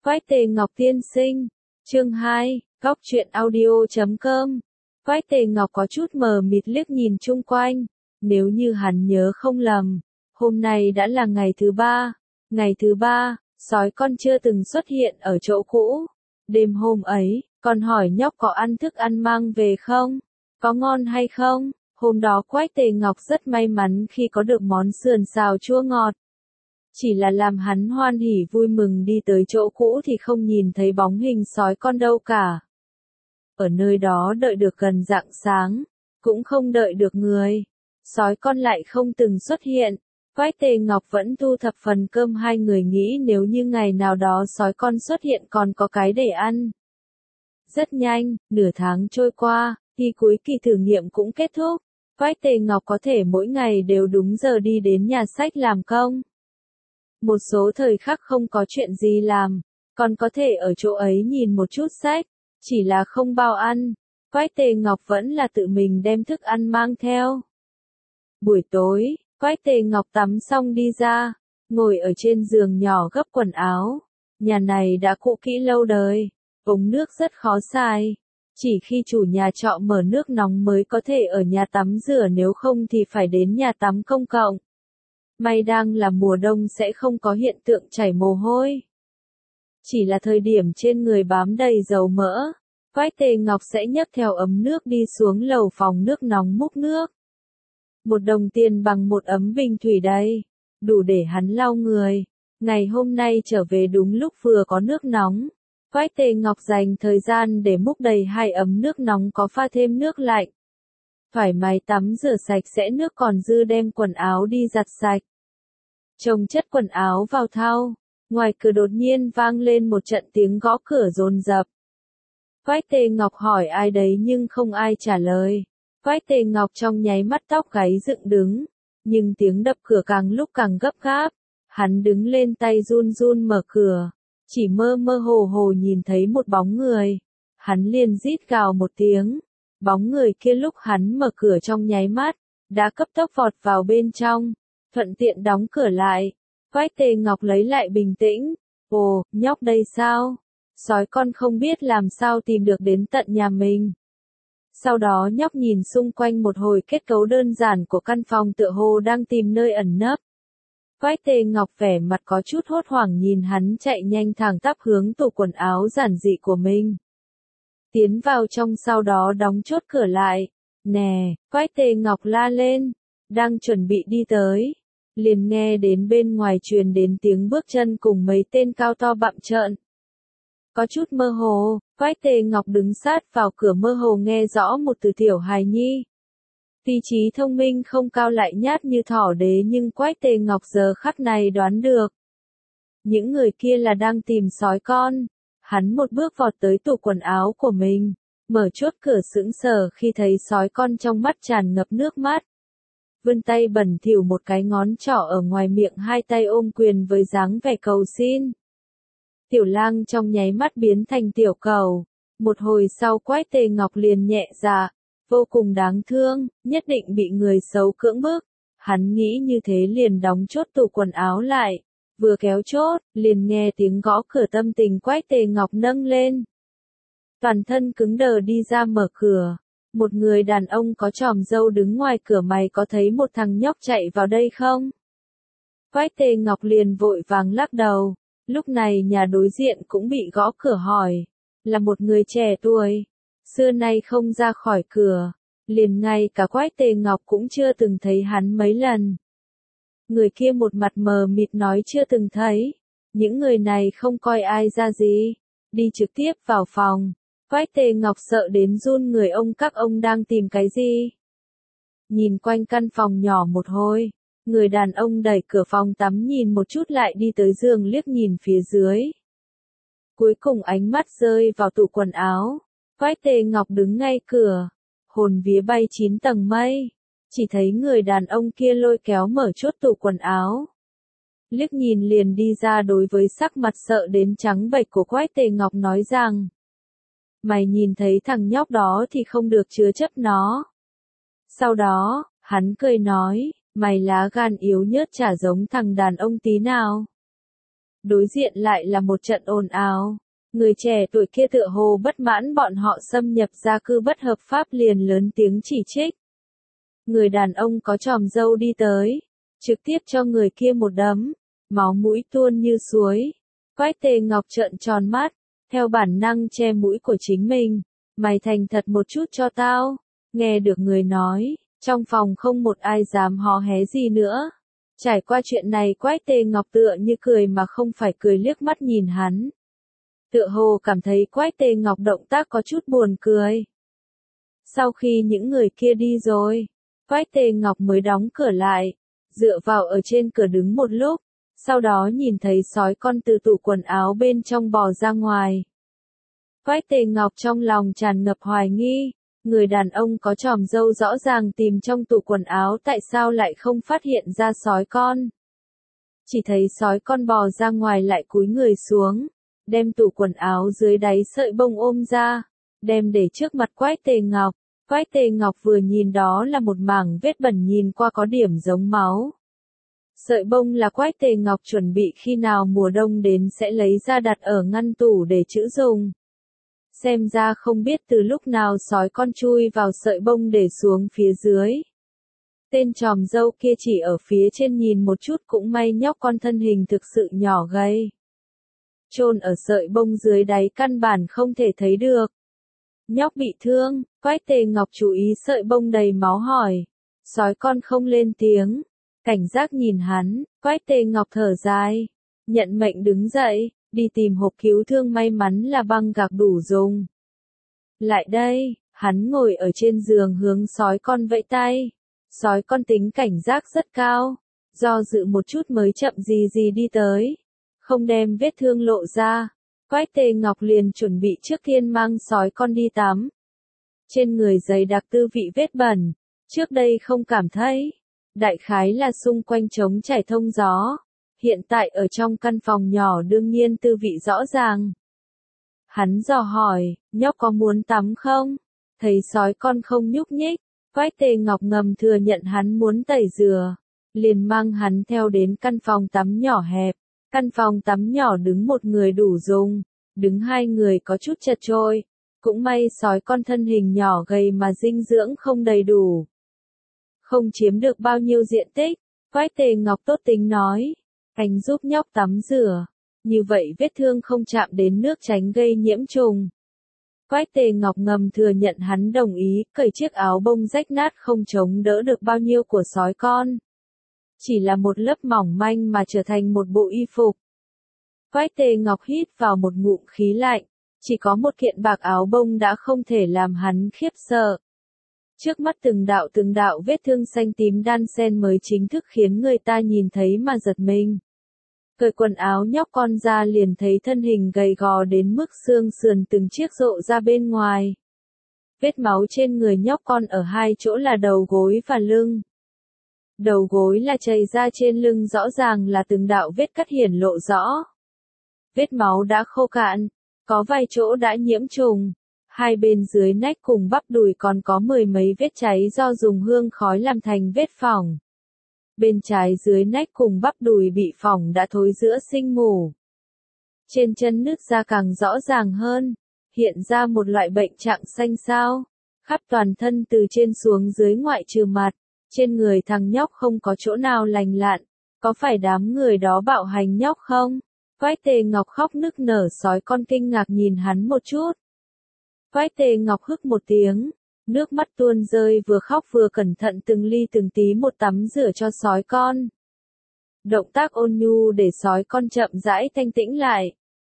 Quách Tề Ngọc tiên sinh. Chương 2, Góc truyện audio.com. Quách Tề Ngọc có chút mờ mịt liếc nhìn chung quanh. Nếu như hắn nhớ không lầm, hôm nay đã là ngày thứ ba. Ngày thứ ba, sói con chưa từng xuất hiện ở chỗ cũ. Đêm hôm ấy, con hỏi nhóc có ăn thức ăn mang về không? Có ngon hay không? Hôm đó Quách Tề Ngọc rất may mắn khi có được món sườn xào chua ngọt. Chỉ là làm hắn hoan hỉ vui mừng đi tới chỗ cũ thì không nhìn thấy bóng hình sói con đâu cả. Ở nơi đó đợi được gần rạng sáng, cũng không đợi được người. Sói con lại không từng xuất hiện. Quách Tề Ngọc vẫn thu thập phần cơm, hai người nghĩ nếu như ngày nào đó sói con xuất hiện còn có cái để ăn. Rất nhanh, nửa tháng trôi qua, kỳ cuối kỳ thử nghiệm cũng kết thúc. Quách Tề Ngọc có thể mỗi ngày đều đúng giờ đi đến nhà sách làm công. Một số thời khắc không có chuyện gì làm, còn có thể ở chỗ ấy nhìn một chút sách, chỉ là không bao ăn. Quách Tề Ngọc vẫn là tự mình đem thức ăn mang theo. Buổi tối, Quách Tề Ngọc tắm xong đi ra, ngồi ở trên giường nhỏ gấp quần áo. Nhà này đã cũ kỹ lâu đời, ống nước rất khó xài. Chỉ khi chủ nhà trọ mở nước nóng mới có thể ở nhà tắm rửa, nếu không thì phải đến nhà tắm công cộng. May đang là mùa đông sẽ không có hiện tượng chảy mồ hôi. Chỉ là thời điểm trên người bám đầy dầu mỡ, Quách Tề Ngọc sẽ nhấc theo ấm nước đi xuống lầu phòng nước nóng múc nước. 1 đồng tiền bằng 1 ấm bình thủy đây, đủ để hắn lau người. Ngày hôm nay trở về đúng lúc vừa có nước nóng. Quách Tề Ngọc dành thời gian để múc đầy 2 ấm nước nóng có pha thêm nước lạnh. Thoải mái tắm rửa sạch sẽ nước còn dư, đem quần áo đi giặt sạch. Chồng chất quần áo vào thau, ngoài cửa đột nhiên vang lên một trận tiếng gõ cửa dồn dập. Quách Tề Ngọc hỏi ai đấy nhưng không ai trả lời. Quách Tề Ngọc trong nháy mắt tóc gáy dựng đứng, nhưng tiếng đập cửa càng lúc càng gấp gáp. Hắn đứng lên tay run run mở cửa, chỉ mơ mơ hồ hồ nhìn thấy một bóng người. Hắn liền rít gào một tiếng. Bóng người kia lúc hắn mở cửa trong nháy mắt, đã cấp tốc vọt vào bên trong, thuận tiện đóng cửa lại. Quách Tề Ngọc lấy lại bình tĩnh. Ồ, nhóc đây sao? Sói con không biết làm sao tìm được đến tận nhà mình. Sau đó nhóc nhìn xung quanh một hồi, kết cấu đơn giản của căn phòng tựa hồ đang tìm nơi ẩn nấp. Quách Tề Ngọc vẻ mặt có chút hốt hoảng nhìn hắn chạy nhanh thẳng tắp hướng tủ quần áo giản dị của mình. Tiến vào trong, sau đó đóng chốt cửa lại. Nè, Quách Tề Ngọc la lên, đang chuẩn bị đi tới. Liền nghe đến bên ngoài truyền đến tiếng bước chân cùng mấy tên cao to bặm trợn. Có chút mơ hồ, Quách Tề Ngọc đứng sát vào cửa, mơ hồ nghe rõ một từ tiểu hài nhi. Tuy trí thông minh không cao lại nhát như thỏ đế, nhưng Quách Tề Ngọc giờ khắc này đoán được. Những người kia là đang tìm sói con. Hắn một bước vọt tới tủ quần áo của mình, mở chốt cửa, sững sờ khi thấy sói con trong mắt tràn ngập nước mắt. Vươn tay bẩn thỉu một cái ngón trỏ ở ngoài miệng, hai tay ôm quyền với dáng vẻ cầu xin. Tiểu lang trong nháy mắt biến thành tiểu cầu. Một hồi sau Quách Tề Ngọc liền nhẹ dạ, vô cùng đáng thương, nhất định bị người xấu cưỡng bức. Hắn nghĩ như thế liền đóng chốt tủ quần áo lại. Vừa kéo chốt, liền nghe tiếng gõ cửa, tâm tình Quách Tề Ngọc nâng lên. Toàn thân cứng đờ đi ra mở cửa. Một người đàn ông có chòm râu đứng ngoài cửa. Mày có thấy một thằng nhóc chạy vào đây không? Quách Tề Ngọc liền vội vàng lắc đầu. Lúc này nhà đối diện cũng bị gõ cửa hỏi. Là một người trẻ tuổi, xưa nay không ra khỏi cửa. Liền ngay cả Quách Tề Ngọc cũng chưa từng thấy hắn mấy lần. Người kia một mặt mờ mịt nói chưa từng thấy. Những người này không coi ai ra gì. Đi trực tiếp vào phòng. Quách Tề Ngọc sợ đến run người. Các ông đang tìm cái gì? Nhìn quanh căn phòng nhỏ một hồi, người đàn ông đẩy cửa phòng tắm nhìn một chút lại đi tới giường liếc nhìn phía dưới. Cuối cùng ánh mắt rơi vào tủ quần áo. Quách Tề Ngọc đứng ngay cửa, hồn vía bay 9 tầng mây. Chỉ thấy người đàn ông kia lôi kéo mở chốt tủ quần áo. Liếc nhìn liền đi ra, đối với sắc mặt sợ đến trắng bệch của Quách Tề Ngọc nói rằng. Mày nhìn thấy thằng nhóc đó thì không được chứa chấp nó. Sau đó, hắn cười nói, mày lá gan yếu nhớt chả giống thằng đàn ông tí nào. Đối diện lại là một trận ồn ào. Người trẻ tuổi kia tựa hồ bất mãn bọn họ xâm nhập gia cư bất hợp pháp liền lớn tiếng chỉ trích. Người đàn ông có chòm râu đi tới, trực tiếp cho người kia một đấm, máu mũi tuôn như suối. Quách Tề Ngọc trợn tròn mắt, theo bản năng che mũi của chính mình. Mày thành thật một chút cho tao. Nghe được người nói, trong phòng không một ai dám hò hé gì nữa. Trải qua chuyện này Quách Tề Ngọc tựa như cười mà không phải cười liếc mắt nhìn hắn. Tựa hồ cảm thấy Quách Tề Ngọc động tác có chút buồn cười. Sau khi những người kia đi rồi, Quách Tề Ngọc mới đóng cửa lại, dựa vào ở trên cửa đứng một lúc, sau đó nhìn thấy sói con từ tủ quần áo bên trong bò ra ngoài. Quách Tề Ngọc trong lòng tràn ngập hoài nghi, người đàn ông có chòm râu rõ ràng tìm trong tủ quần áo tại sao lại không phát hiện ra sói con. Chỉ thấy sói con bò ra ngoài lại cúi người xuống, đem tủ quần áo dưới đáy sợi bông ôm ra, đem để trước mặt Quách Tề Ngọc. Quách Tề Ngọc vừa nhìn đó là một mảng vết bẩn nhìn qua có điểm giống máu. Sợi bông là Quách Tề Ngọc chuẩn bị khi nào mùa đông đến sẽ lấy ra đặt ở ngăn tủ để trữ dùng. Xem ra không biết từ lúc nào sói con chui vào sợi bông để xuống phía dưới. Tên tròm dâu kia chỉ ở phía trên nhìn một chút cũng may nhóc con thân hình thực sự nhỏ gầy. Chôn ở sợi bông dưới đáy căn bản không thể thấy được. Nhóc bị thương, Quách Tề Ngọc chú ý sợi bông đầy máu hỏi. Sói con không lên tiếng. Cảnh giác nhìn hắn, Quách Tề Ngọc thở dài. Nhận mệnh đứng dậy, đi tìm hộp cứu thương may mắn là băng gạc đủ dùng. Lại đây, hắn ngồi ở trên giường hướng sói con vẫy tay. Sói con tính cảnh giác rất cao. Do dự một chút mới chậm gì đi tới. Không đem vết thương lộ ra. Quách Tề Ngọc liền chuẩn bị trước tiên mang sói con đi tắm. Trên người dày đặc tư vị vết bẩn. Trước đây không cảm thấy. Đại khái là xung quanh trống trải thông gió. Hiện tại ở trong căn phòng nhỏ đương nhiên tư vị rõ ràng. Hắn dò hỏi, nhóc có muốn tắm không? Thấy sói con không nhúc nhích. Quách Tề Ngọc ngầm thừa nhận hắn muốn tẩy rửa. Liền mang hắn theo đến căn phòng tắm nhỏ hẹp. Căn phòng tắm nhỏ đứng một người đủ dùng, đứng hai người có chút chật chội. Cũng may sói con thân hình nhỏ gầy mà dinh dưỡng không đầy đủ. Không chiếm được bao nhiêu diện tích, Quách Tề Ngọc tốt tính nói. Anh giúp nhóc tắm rửa. Như vậy vết thương không chạm đến nước tránh gây nhiễm trùng. Quách Tề Ngọc ngầm thừa nhận hắn đồng ý, cởi chiếc áo bông rách nát không chống đỡ được bao nhiêu của sói con. Chỉ là một lớp mỏng manh mà trở thành một bộ y phục. Quách Tề Ngọc hít vào một ngụm khí lạnh, chỉ có một kiện bạc áo bông đã không thể làm hắn khiếp sợ. Trước mắt từng đạo vết thương xanh tím đan xen mới chính thức khiến người ta nhìn thấy mà giật mình. Cởi quần áo nhóc con ra liền thấy thân hình gầy gò đến mức xương sườn từng chiếc rộ ra bên ngoài. Vết máu trên người nhóc con ở hai chỗ là đầu gối và lưng. Đầu gối là chảy ra trên lưng rõ ràng là từng đạo vết cắt hiển lộ rõ. Vết máu đã khô cạn, có vài chỗ đã nhiễm trùng. Hai bên dưới nách cùng bắp đùi còn có mười mấy vết cháy do dùng hương khói làm thành vết phỏng. Bên trái dưới nách cùng bắp đùi bị phỏng đã thối rữa sinh mủ. Trên chân nứt ra càng rõ ràng hơn, hiện ra một loại bệnh trạng xanh xao. Khắp toàn thân từ trên xuống dưới ngoại trừ mặt, trên người thằng nhóc không có chỗ nào lành lặn. Có phải đám người đó bạo hành nhóc không? Quách Tề Ngọc khóc nức nở sói con kinh ngạc nhìn hắn một chút. Quách Tề Ngọc hức một tiếng, nước mắt tuôn rơi vừa khóc vừa cẩn thận từng ly từng tí một tắm rửa cho sói con. Động tác ôn nhu để sói con chậm rãi thanh tĩnh lại.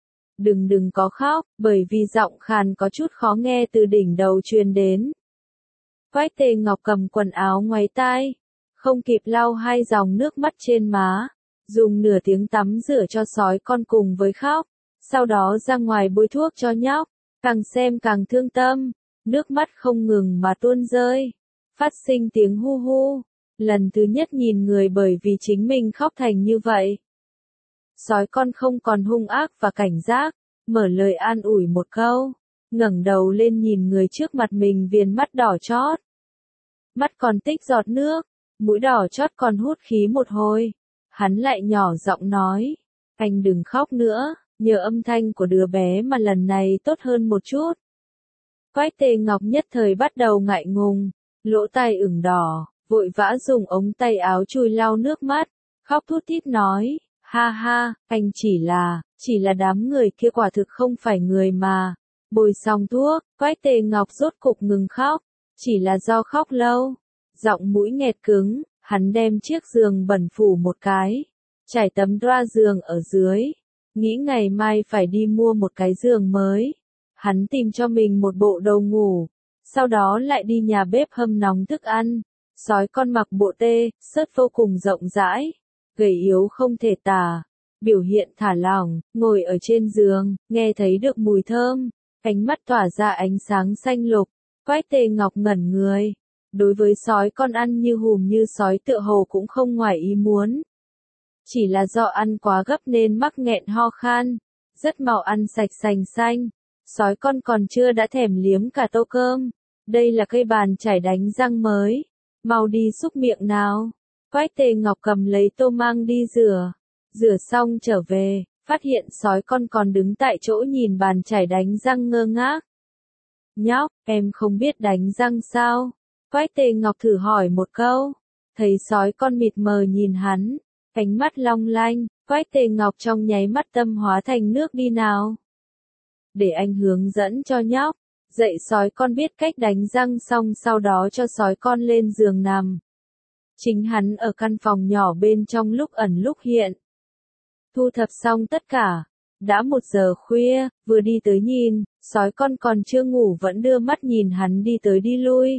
Đừng có khóc, bởi vì giọng khàn có chút khó nghe từ đỉnh đầu truyền đến. Quách Tề Ngọc cầm quần áo ngoáy tai, không kịp lau hai dòng nước mắt trên má, dùng nửa tiếng tắm rửa cho sói con cùng với khóc, sau đó ra ngoài bôi thuốc cho nhóc, càng xem càng thương tâm, nước mắt không ngừng mà tuôn rơi, phát sinh tiếng hu hu, lần thứ nhất nhìn người bởi vì chính mình khóc thành như vậy. Sói con không còn hung ác và cảnh giác, mở lời an ủi một câu, ngẩng đầu lên nhìn người trước mặt mình viền mắt đỏ chót. Mắt còn tích giọt nước, mũi đỏ chót còn hút khí một hồi. Hắn lại nhỏ giọng nói, Anh đừng khóc nữa, nhờ âm thanh của đứa bé mà lần này tốt hơn một chút. Quách Tề Ngọc nhất thời bắt đầu ngại ngùng, lỗ tai ửng đỏ, vội vã dùng ống tay áo chùi lau nước mắt, khóc thút thít nói, ha ha, anh chỉ là đám người kia quả thực không phải người mà. Bôi xong thuốc, Quách Tề Ngọc rốt cục ngừng khóc, chỉ là do khóc lâu, giọng mũi nghẹt cứng, hắn đem chiếc giường bẩn phủ một cái, trải tấm drap giường ở dưới, nghĩ ngày mai phải đi mua một cái giường mới. Hắn tìm cho mình một bộ đồ ngủ, sau đó lại đi nhà bếp hâm nóng thức ăn. Sói con mặc bộ tê, sớt vô cùng rộng rãi, gầy yếu không thể tả, biểu hiện thả lỏng, ngồi ở trên giường, nghe thấy được mùi thơm, ánh mắt tỏa ra ánh sáng xanh lục. Quách Tề Ngọc ngẩn người, đối với sói con ăn như hùm như sói tựa hồ cũng không ngoài ý muốn. Chỉ là do ăn quá gấp nên mắc nghẹn ho khan, rất mau ăn sạch sành xanh. Sói con còn chưa đã thèm liếm cả tô cơm. Đây là cây bàn chải đánh răng mới. Mau đi xúc miệng nào. Quách Tề Ngọc cầm lấy tô mang đi rửa. Rửa xong trở về, phát hiện sói con còn đứng tại chỗ nhìn bàn chải đánh răng ngơ ngác. Nhóc, em không biết đánh răng sao? Quách Tề Ngọc thử hỏi một câu. Thấy sói con mịt mờ nhìn hắn, ánh mắt long lanh, Quách Tề Ngọc trong nháy mắt tâm hóa thành nước đi nào. Để anh hướng dẫn cho nhóc, dạy sói con biết cách đánh răng xong sau đó cho sói con lên giường nằm. Chính hắn ở căn phòng nhỏ bên trong lúc ẩn lúc hiện. Thu thập xong tất cả, đã 1 giờ khuya, vừa đi tới nhìn, sói con còn chưa ngủ vẫn đưa mắt nhìn hắn đi tới đi lui.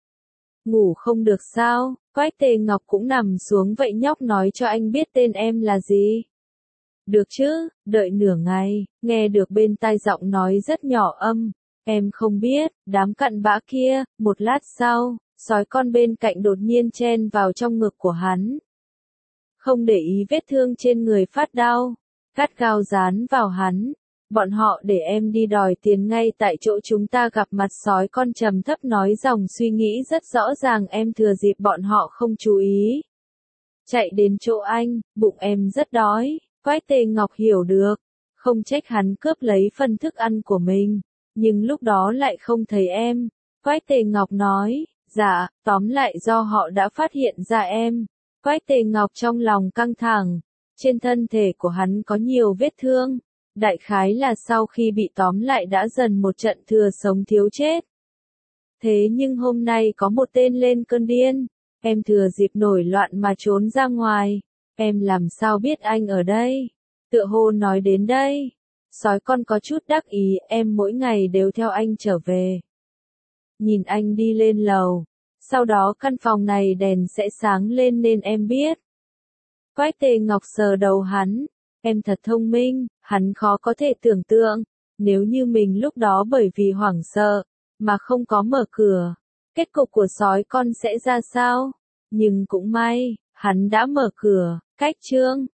Ngủ không được sao? Quách Tề Ngọc cũng nằm xuống, vậy nhóc nói cho anh biết tên em là gì? Được chứ, đợi nửa ngày, nghe được bên tai giọng nói rất nhỏ âm. Em không biết, đám cặn bã kia. Một lát sau, sói con bên cạnh đột nhiên chen vào trong ngực của hắn. Không để ý vết thương trên người phát đau, gắt gao dán vào hắn. Bọn họ để em đi đòi tiền ngay tại chỗ chúng ta gặp mặt. Sói con trầm thấp nói, dòng suy nghĩ rất rõ ràng, em thừa dịp bọn họ không chú ý. Chạy đến chỗ anh, bụng em rất đói. Quách Tề Ngọc hiểu được, không trách hắn cướp lấy phần thức ăn của mình, nhưng lúc đó lại không thấy em. Quách Tề Ngọc nói, dạ, tóm lại do họ đã phát hiện ra em. Quách Tề Ngọc trong lòng căng thẳng, trên thân thể của hắn có nhiều vết thương, đại khái là sau khi bị tóm lại đã dần một trận thừa sống thiếu chết. Thế nhưng hôm nay có một tên lên cơn điên, em thừa dịp nổi loạn mà trốn ra ngoài. Em làm sao biết anh ở đây? Tựa hồ nói đến đây. Sói con có chút đắc ý, em mỗi ngày đều theo anh trở về. Nhìn anh đi lên lầu. Sau đó căn phòng này đèn sẽ sáng lên nên em biết. Quách Tề Ngọc sờ đầu hắn. Em thật thông minh, hắn khó có thể tưởng tượng. Nếu như mình lúc đó bởi vì hoảng sợ, mà không có mở cửa, kết cục của sói con sẽ ra sao? Nhưng cũng may, hắn đã mở cửa. Cách chương